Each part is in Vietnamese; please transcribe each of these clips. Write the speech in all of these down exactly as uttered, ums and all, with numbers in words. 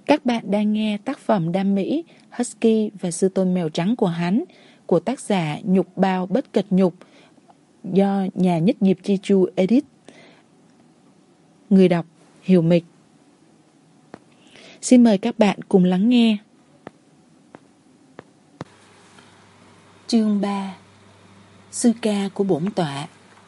Các bạn đang nghe tác phẩm đam mỹ Husky và sư tôn mèo trắng của hắn của tác giả Nhục Bao Bất Kịch Nhục do nhà nhất nghiệp Chi Chu edit. Người đọc Hiểu Mịch. Xin mời các bạn cùng lắng nghe. Chương ba. Sư ca của bổn tọa.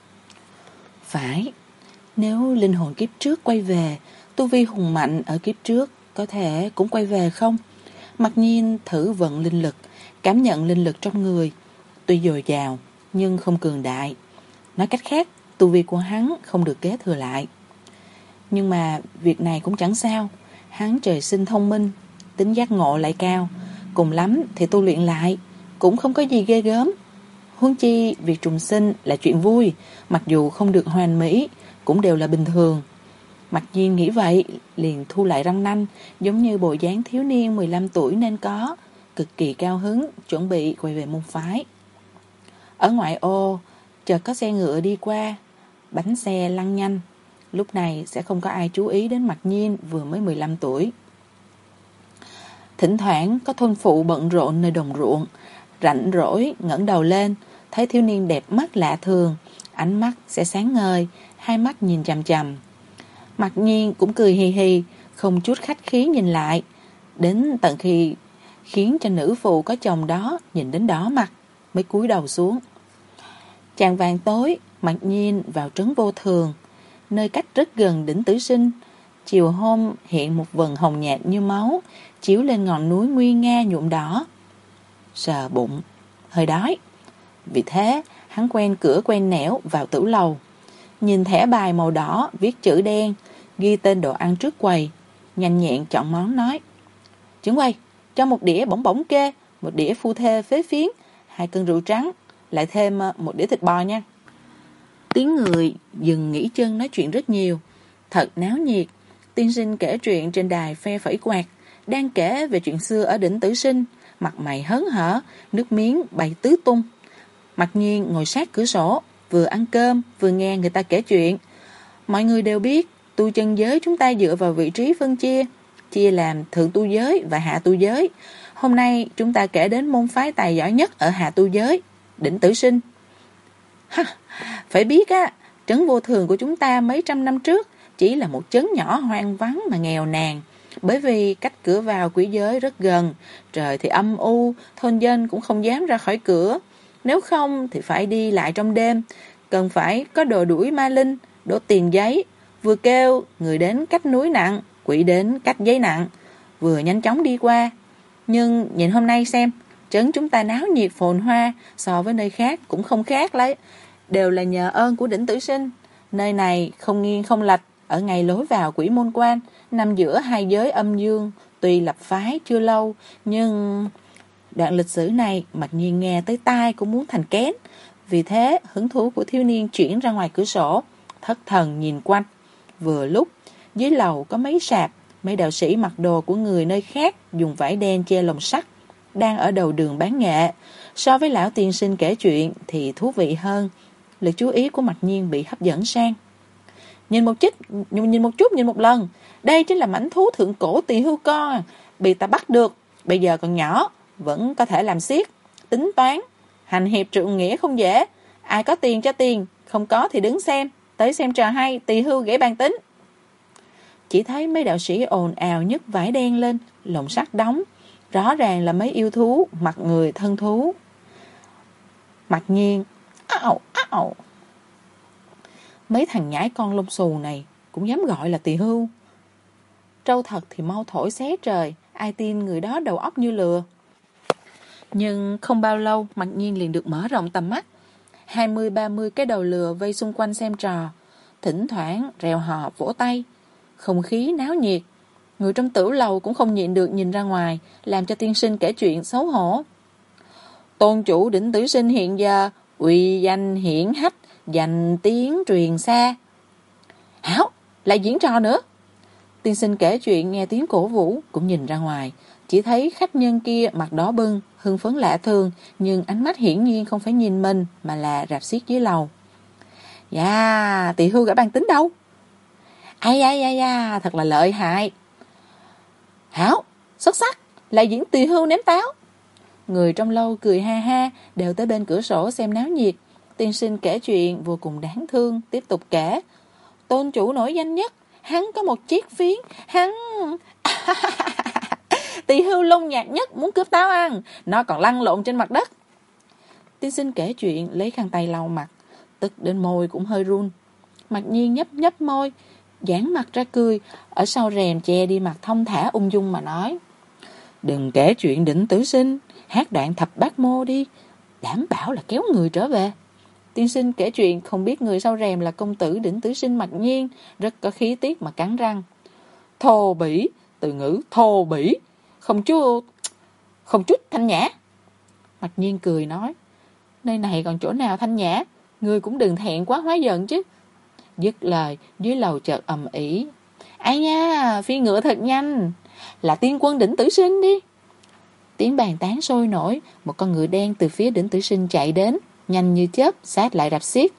Phải, nếu linh hồn kiếp trước quay về, tu vi hùng mạnh ở kiếp trước có thể cũng quay về không? Mặc nhiên thử vận linh lực, cảm nhận linh lực trong người, tuy dồi dào nhưng không cường đại. Nói cách khác, tu vi của hắn không được kế thừa lại. Nhưng mà việc này cũng chẳng sao, hắn trời sinh thông minh, tính giác ngộ lại cao, cùng lắm thì tu luyện lại, cũng không có gì ghê gớm. Huống chi việc trùng sinh là chuyện vui, mặc dù không được hoàn mỹ, cũng đều là bình thường. Mặc nhiên nghĩ vậy, liền thu lại răng nanh, giống như bộ dáng thiếu niên mười lăm tuổi nên có, cực kỳ cao hứng, chuẩn bị quay về môn phái. Ở ngoại ô, chợt có xe ngựa đi qua, bánh xe lăn nhanh. Lúc này sẽ không có ai chú ý đến Mặc Nhiên vừa mới mười lăm tuổi. Thỉnh thoảng có thôn phụ bận rộn nơi đồng ruộng, rảnh rỗi ngẩng đầu lên, thấy thiếu niên đẹp mắt lạ thường, ánh mắt sẽ sáng ngời, hai mắt nhìn chằm chằm. Mặc nhiên cũng cười hì hì, không chút khách khí nhìn lại, đến tận khi khiến cho nữ phụ có chồng đó nhìn đến đỏ mặt, mới cúi đầu xuống. Chạng vàng tối, Mặc nhiên vào trấn Vô Thường, nơi cách rất gần đỉnh Tử Sinh. Chiều hôm hiện một vầng hồng nhạt như máu, chiếu lên ngọn núi nguy nga nhuộm đỏ. Sờ bụng, hơi đói. Vì thế, hắn quen cửa quen nẻo vào tử lầu. Nhìn thẻ bài màu đỏ viết chữ đen, ghi tên đồ ăn trước quầy, nhanh nhẹn chọn món nói: Trưởng quầy, cho một đĩa bỏng bỏng kê, một đĩa phu thê phế phiến, hai cân rượu trắng, lại thêm một đĩa thịt bò nha. Tiếng người dừng nghỉ chân nói chuyện rất nhiều, thật náo nhiệt. Tiên sinh kể chuyện trên đài phe phẩy quạt, đang kể về chuyện xưa ở đỉnh Tử Sinh, mặt mày hớn hở, nước miếng bay tứ tung. Mặc nhiên ngồi sát cửa sổ, vừa ăn cơm vừa nghe người ta kể chuyện. Mọi người đều biết tu chân giới chúng ta dựa vào vị trí phân chia, chia làm thượng tu giới và hạ tu giới. Hôm nay chúng ta kể đến môn phái tài giỏi nhất ở hạ tu giới, đỉnh Tử Sinh. Ha, phải biết á, trấn Vô Thường của chúng ta mấy trăm năm trước chỉ là một trấn nhỏ hoang vắng mà nghèo nàn. Bởi vì cách cửa vào quỷ giới rất gần, trời thì âm u, thôn dân cũng không dám ra khỏi cửa. Nếu không thì phải đi lại trong đêm, cần phải có đồ đuổi ma linh, đổ tiền giấy, vừa kêu người đến cách núi nặng, quỷ đến cách giấy nặng, vừa nhanh chóng đi qua. Nhưng nhìn hôm nay xem, trấn chúng ta náo nhiệt phồn hoa, so với nơi khác cũng không khác lấy, đều là nhờ ơn của đỉnh Tử Sinh. Nơi này không nghiêng không lệch, ở ngay lối vào quỷ môn quan, nằm giữa hai giới âm dương. Tuy lập phái chưa lâu, nhưng đoạn lịch sử này Mặc nhiên nghe tới tai cũng muốn thành kén. Vì thế hứng thú của thiếu niên chuyển ra ngoài cửa sổ, thất thần nhìn quanh. Vừa lúc dưới lầu có mấy sạp, mấy đạo sĩ mặc đồ của người nơi khác dùng vải đen che lồng sắt, đang ở đầu đường bán nghệ. So với lão tiên sinh kể chuyện thì thú vị hơn. Lực chú ý của Mặc nhiên bị hấp dẫn sang. Nhìn một chút, nhìn một chút, nhìn một lần. Đây chính là mãnh thú thượng cổ tỳ hưu con, bị ta bắt được, bây giờ còn nhỏ, vẫn có thể làm xiết, tính toán, hành hiệp trượng nghĩa không dễ. Ai có tiền cho tiền, không có thì đứng xem, tới xem trò hay, tỳ hưu ghẻ bàn tính. Chỉ thấy mấy đạo sĩ ồn ào nhấc vải đen lên, lồng sắt đóng, rõ ràng là mấy yêu thú mặc người thân thú. Mặc nhiên, ảo, ảo. Mấy thằng nhãi con lông xù này cũng dám gọi là tỳ hưu. Trâu thật thì mau thổi xé trời, ai tin người đó đầu óc như lừa. Nhưng không bao lâu Mặc nhiên liền được mở rộng tầm mắt. Hai mươi ba mươi cái đầu lừa vây xung quanh xem trò, thỉnh thoảng reo hò vỗ tay. Không khí náo nhiệt. Người trong tử lầu cũng không nhịn được nhìn ra ngoài, làm cho tiên sinh kể chuyện xấu hổ. Tôn chủ đỉnh Tử Sinh hiện giờ uy danh hiển hách, danh tiếng truyền xa. Hảo, lại diễn trò nữa. Tiên sinh kể chuyện nghe tiếng cổ vũ cũng nhìn ra ngoài, chỉ thấy khách nhân kia mặt đỏ bừng, hưng phấn lạ thường, nhưng ánh mắt hiển nhiên không phải nhìn mình mà là rạp xiết dưới lầu. Dạ, tỳ hưu gã bàn tính đâu? Ai ai ai ai, thật là lợi hại. Hảo, lại diễn tỳ hưu ném táo. Người trong lâu cười ha ha, đều tới bên cửa sổ xem náo nhiệt. Tiên sinh kể chuyện vô cùng đáng thương, tiếp tục kể. Tôn chủ nổi danh nhất, hắn có một chiếc phiến, hắn... tỳ hưu lông nhạt nhất muốn cướp táo ăn, nó còn lăn lộn trên mặt đất. Tiên sinh kể chuyện lấy khăn tay lau mặt, tức đến môi cũng hơi run. Mặc nhiên nhấp nhấp môi, giãn mặt ra cười, ở sau rèm che đi mặt thông thả ung dung mà nói. Đừng kể chuyện Đỉnh Tử Sinh, hát đoạn thập bát mô đi, đảm bảo là kéo người trở về. Tiên sinh kể chuyện không biết người sau rèm là công tử Đỉnh Tử Sinh Mặc Nhiên, rất có khí tiết mà cắn răng. Thô bỉ, từ ngữ thô bỉ, không chút, không chút thanh nhã. Mặc Nhiên cười nói, nơi này còn chỗ nào thanh nhã, ngươi cũng đừng thẹn quá hóa giận chứ. Dứt lời, dưới lầu chợt ầm ĩ. Ai nha, phi ngựa thật nhanh, là tiên quân Đỉnh Tử Sinh đi. Tiếng bàn tán sôi nổi, một con ngựa đen từ phía Đỉnh Tử Sinh chạy đến, nhanh như chớp, sát lại rạp xiết.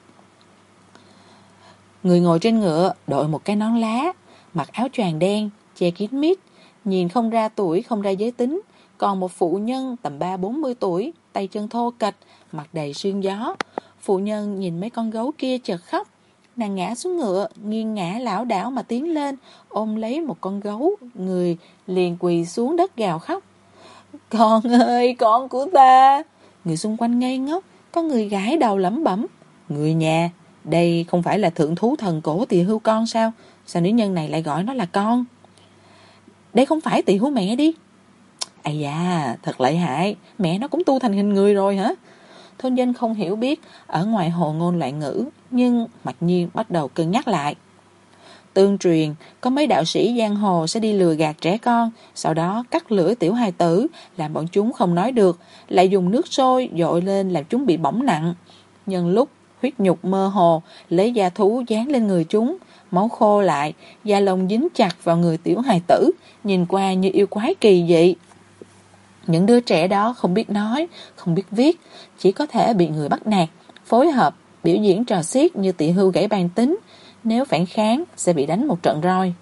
Người ngồi trên ngựa, đội một cái nón lá, mặc áo choàng đen, che kín mít, nhìn không ra tuổi, không ra giới tính. Còn một phụ nhân tầm ba bốn mươi tuổi, tay chân thô kệch, mặt đầy sương gió. Phụ nhân nhìn mấy con gấu kia chợt khóc. Nàng ngã xuống ngựa, nghiêng ngã lảo đảo mà tiến lên, ôm lấy một con gấu, người liền quỳ xuống đất gào khóc. Con ơi, con của ta! Người xung quanh ngây ngốc, có người gãi đầu lẩm bẩm. Người nhà, đây không phải là thượng thú thần cổ tỳ hưu con sao? Sao nữ nhân này lại gọi nó là con? Đây không phải tỳ hưu mẹ đi. Ây da, thật lợi hại, mẹ nó cũng tu thành hình người rồi hả? Thôn dân không hiểu biết, ở ngoài hồ ngôn loạn ngữ, nhưng Mặc Nhiên bắt đầu cân nhắc lại. Tương truyền, có mấy đạo sĩ giang hồ sẽ đi lừa gạt trẻ con, sau đó cắt lưỡi tiểu hài tử, làm bọn chúng không nói được, lại dùng nước sôi dội lên làm chúng bị bỏng nặng. Nhân lúc huyết nhục mơ hồ, lấy da thú dán lên người chúng, máu khô lại, da lông dính chặt vào người tiểu hài tử, nhìn qua như yêu quái kỳ dị. Những đứa trẻ đó không biết nói, không biết viết, chỉ có thể bị người bắt nạt, phối hợp, biểu diễn trò xiết như tỳ hưu gãy bàn tính. Nếu phản kháng, sẽ bị đánh một trận roi.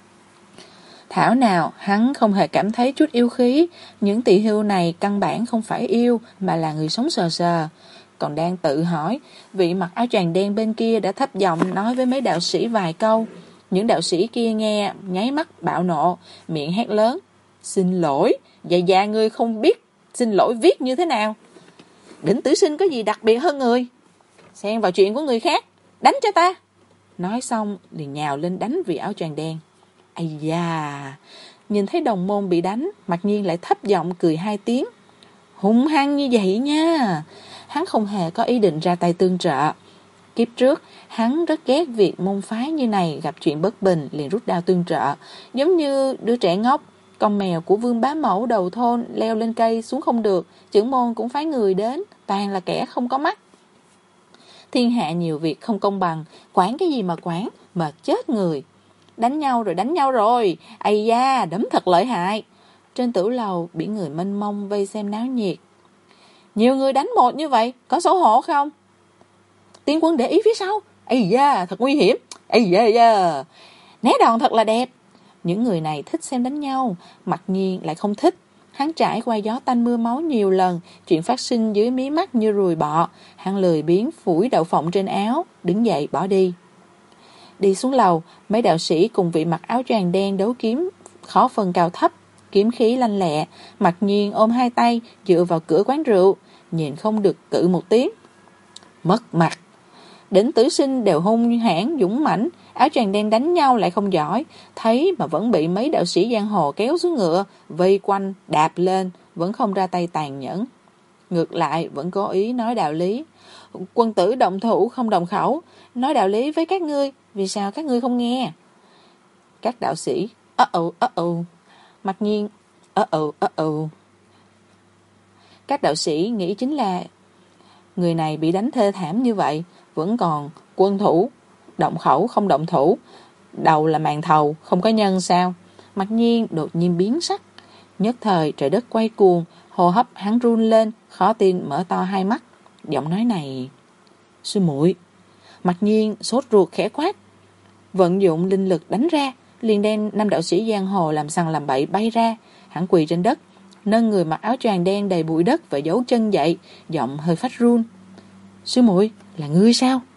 Thảo nào, hắn không hề cảm thấy chút yêu khí. Những tỳ hưu này căn bản không phải yêu, mà là người sống sờ sờ. Còn đang tự hỏi, vị mặc áo choàng đen bên kia đã thấp giọng nói với mấy đạo sĩ vài câu. Những đạo sĩ kia nghe, nháy mắt bạo nộ, miệng hét lớn. Xin lỗi, dạ dạ ngươi không biết xin lỗi viết như thế nào. Đỉnh Tử Sinh có gì đặc biệt hơn người? Xen vào chuyện của người khác, đánh cho ta. Nói xong liền nhào lên đánh vị áo choàng đen. Ây da, nhìn thấy đồng môn bị đánh, Mặc Nhiên lại thấp giọng cười hai tiếng. Hung hăng như vậy nha. Hắn không hề có ý định ra tay tương trợ. Kiếp trước, hắn rất ghét việc môn phái như này gặp chuyện bất bình liền rút đao tương trợ, giống như đứa trẻ ngốc. Con mèo của Vương Bá Mẫu đầu thôn leo lên cây xuống không được, trưởng môn cũng phái người đến, toàn là kẻ không có mắt. Thiên hạ nhiều việc không công bằng, quản cái gì mà quản, mệt chết người. Đánh nhau rồi đánh nhau rồi, ây da, đấm thật lợi hại. Trên tử lầu, biển người mênh mông vây xem náo nhiệt. Nhiều người đánh một như vậy, có xấu hổ không? Tiên quân để ý phía sau, ây da, thật nguy hiểm, ây da da, né đòn thật là đẹp. Những người này thích xem đánh nhau, Mặc Nhiên lại không thích. Hắn trải qua gió tanh mưa máu nhiều lần, chuyện phát sinh dưới mí mắt như ruồi bọ. Hắn lười biếng phủi đậu phộng trên áo, đứng dậy bỏ đi. Đi xuống lầu, mấy đạo sĩ cùng vị mặc áo choàng đen đấu kiếm, khó phân cao thấp, kiếm khí lanh lẹ. Mặc Nhiên ôm hai tay, dựa vào cửa quán rượu, nhìn không được cự một tiếng. Mất mặt. Đỉnh Tử Sinh đều hung hãn dũng mãnh, áo choàng đen đánh nhau lại không giỏi, thấy mà vẫn bị mấy đạo sĩ giang hồ kéo xuống ngựa, vây quanh, đạp lên, vẫn không ra tay tàn nhẫn. Ngược lại vẫn cố ý nói đạo lý. Quân tử động thủ không đồng khẩu, nói đạo lý với các ngươi, vì sao các ngươi không nghe? Các đạo sĩ, ơ ồ, ơ ồ, Mặc Nhiên, ơ ồ, ơ ồ. Các đạo sĩ nghĩ chính là người này bị đánh thê thảm như vậy, vẫn còn quân thủ, động khẩu không động thủ, đầu là màn thầu, không có nhân sao? Mặc Nhiên đột nhiên biến sắc, nhất thời trời đất quay cuồng, hô hấp hắn run lên, khó tin mở to hai mắt. Giọng nói này, sư muội. Mặc Nhiên sốt ruột khẽ quát, vận dụng linh lực đánh ra, liền đem năm đạo sĩ giang hồ làm sằng làm bậy bay ra. Hắn quỳ trên đất, nâng người mặc áo choàng đen đầy bụi đất và dấu chân dậy, giọng hơi phát run. Sư muội, là ngươi sao?